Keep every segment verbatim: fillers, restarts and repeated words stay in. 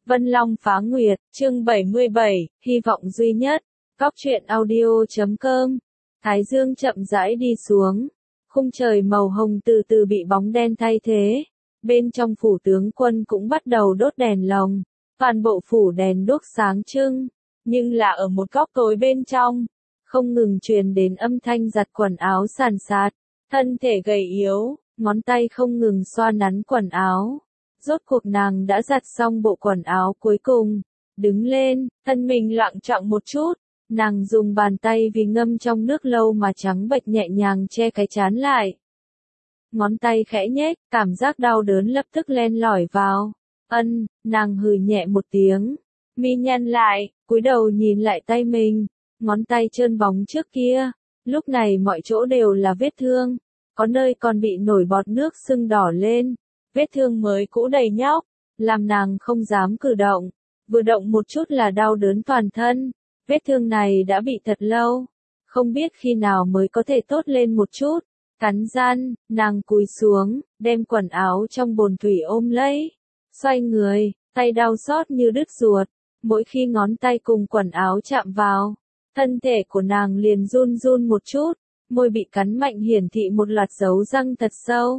Vân Long Phá Nguyệt, chương bảy mươi bảy, hy vọng duy nhất. Góc truyện audio chấm com. Thái dương chậm rãi đi xuống. Khung trời màu hồng từ từ bị bóng đen thay thế. Bên trong phủ tướng quân cũng bắt đầu đốt đèn lồng. Toàn bộ phủ đèn đuốc sáng trưng. Nhưng là ở một góc tối bên trong. Không ngừng truyền đến âm thanh giặt quần áo sàn sạt. Thân thể gầy yếu, ngón tay không ngừng xoa nắn quần áo. Rốt cuộc nàng đã giặt xong bộ quần áo cuối cùng. Đứng lên, thân mình loạng choạng một chút. Nàng dùng bàn tay vì ngâm trong nước lâu mà trắng bệch nhẹ nhàng che cái trán lại. Ngón tay khẽ nhếch, cảm giác đau đớn lập tức len lỏi vào. Ân, nàng hừ nhẹ một tiếng. Mi nhăn lại, cúi đầu nhìn lại tay mình. Ngón tay trơn bóng trước kia. Lúc này mọi chỗ đều là vết thương. Có nơi còn bị nổi bọt nước sưng đỏ lên. Vết thương mới cũ đầy nhóc, làm nàng không dám cử động. Vừa động một chút là đau đớn toàn thân. Vết thương này đã bị thật lâu. Không biết khi nào mới có thể tốt lên một chút. Cắn răng, nàng cúi xuống, đem quần áo trong bồn thủy ôm lấy. Xoay người, tay đau xót như đứt ruột. Mỗi khi ngón tay cùng quần áo chạm vào, thân thể của nàng liền run run một chút. Môi bị cắn mạnh hiển thị một loạt dấu răng thật sâu.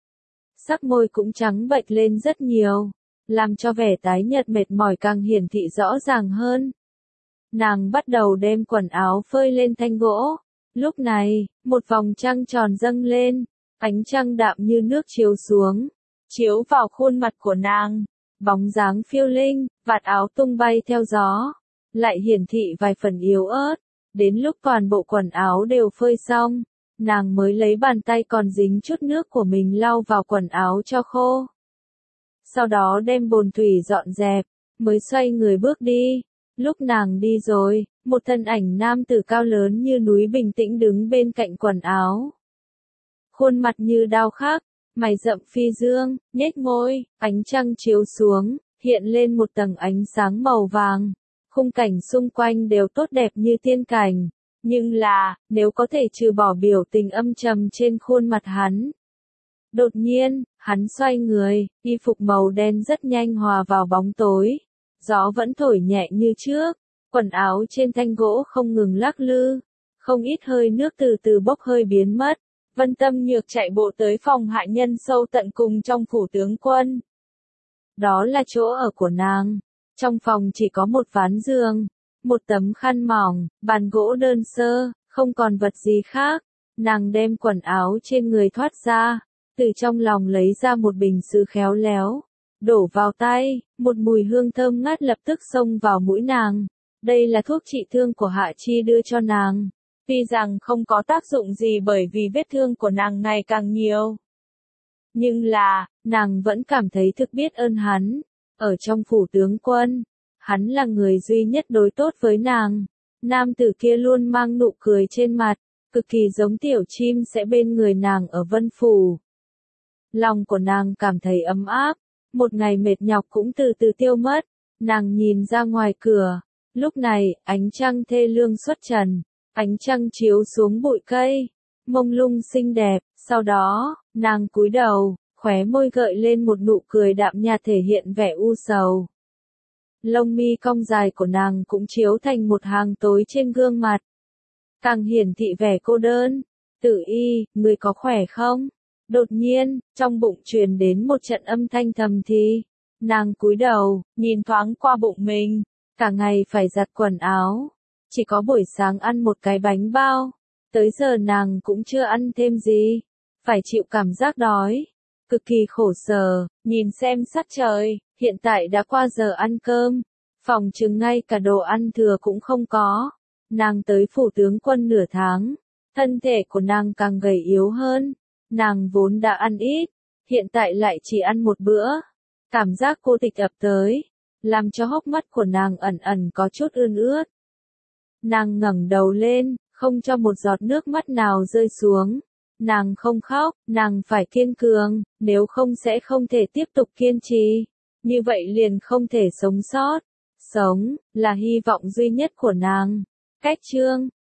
Sắc môi cũng trắng bệch lên rất nhiều, làm cho vẻ tái nhợt mệt mỏi càng hiển thị rõ ràng hơn. Nàng bắt đầu đem quần áo phơi lên thanh gỗ. Lúc này, một vòng trăng tròn dâng lên, ánh trăng đạm như nước chiếu xuống, chiếu vào khuôn mặt của nàng. Bóng dáng phiêu linh, vạt áo tung bay theo gió, lại hiển thị vài phần yếu ớt. Đến lúc toàn bộ quần áo đều phơi xong, nàng mới lấy bàn tay còn dính chút nước của mình lau vào quần áo cho khô. Sau đó đem bồn thủy dọn dẹp, mới xoay người bước đi. Lúc nàng đi rồi, một thân ảnh nam tử cao lớn như núi bình tĩnh đứng bên cạnh quần áo. Khuôn mặt như đao khắc, mày rậm phi dương, nhếch môi, ánh trăng chiếu xuống, hiện lên một tầng ánh sáng màu vàng. Khung cảnh xung quanh đều tốt đẹp như tiên cảnh. Nhưng là, nếu có thể trừ bỏ biểu tình âm trầm trên khuôn mặt hắn. Đột nhiên, hắn xoay người, y phục màu đen rất nhanh hòa vào bóng tối. Gió vẫn thổi nhẹ như trước, quần áo trên thanh gỗ không ngừng lắc lư. Không ít hơi nước từ từ bốc hơi biến mất. Vân Tâm Nhược chạy bộ tới phòng hạ nhân sâu tận cùng trong phủ tướng quân. Đó là chỗ ở của nàng. Trong phòng chỉ có một ván giường, một tấm khăn mỏng, bàn gỗ đơn sơ, không còn vật gì khác. Nàng đem quần áo trên người thoát ra, từ trong lòng lấy ra một bình sứ khéo léo, đổ vào tay, một mùi hương thơm ngát lập tức xông vào mũi nàng. Đây là thuốc trị thương của Hạ Chi đưa cho nàng. Tuy rằng không có tác dụng gì bởi vì vết thương của nàng ngày càng nhiều. Nhưng là, nàng vẫn cảm thấy thực biết ơn hắn. Ở trong phủ tướng quân, hắn là người duy nhất đối tốt với nàng. Nam tử kia luôn mang nụ cười trên mặt, cực kỳ giống tiểu chim sẽ bên người nàng ở Vân Phủ. Lòng của nàng cảm thấy ấm áp, một ngày mệt nhọc cũng từ từ tiêu mất. Nàng nhìn ra ngoài cửa, lúc này, ánh trăng thê lương xuất trần, ánh trăng chiếu xuống bụi cây, mông lung xinh đẹp. Sau đó, nàng cúi đầu, khóe môi gợi lên một nụ cười đạm nhạt thể hiện vẻ u sầu. Lông mi cong dài của nàng cũng chiếu thành một hàng tối trên gương mặt. Càng hiển thị vẻ cô đơn. Tử Y, người có khỏe không? Đột nhiên, trong bụng truyền đến một trận âm thanh thầm thì. Nàng cúi đầu, nhìn thoáng qua bụng mình. Cả ngày phải giặt quần áo. Chỉ có buổi sáng ăn một cái bánh bao. Tới giờ nàng cũng chưa ăn thêm gì. Phải chịu cảm giác đói. Cực kỳ khổ sở, nhìn xem sắc trời, hiện tại đã qua giờ ăn cơm. Phòng chừng ngay cả đồ ăn thừa cũng không có. Nàng tới phủ tướng quân nửa tháng. Thân thể của nàng càng gầy yếu hơn. Nàng vốn đã ăn ít, hiện tại lại chỉ ăn một bữa. Cảm giác cô tịch ập tới, làm cho hốc mắt của nàng ẩn ẩn có chút ươn ướt. Nàng ngẩng đầu lên, không cho một giọt nước mắt nào rơi xuống. Nàng không khóc, nàng phải kiên cường, nếu không sẽ không thể tiếp tục kiên trì. Như vậy liền không thể sống sót. Sống, là hy vọng duy nhất của nàng. Cách chương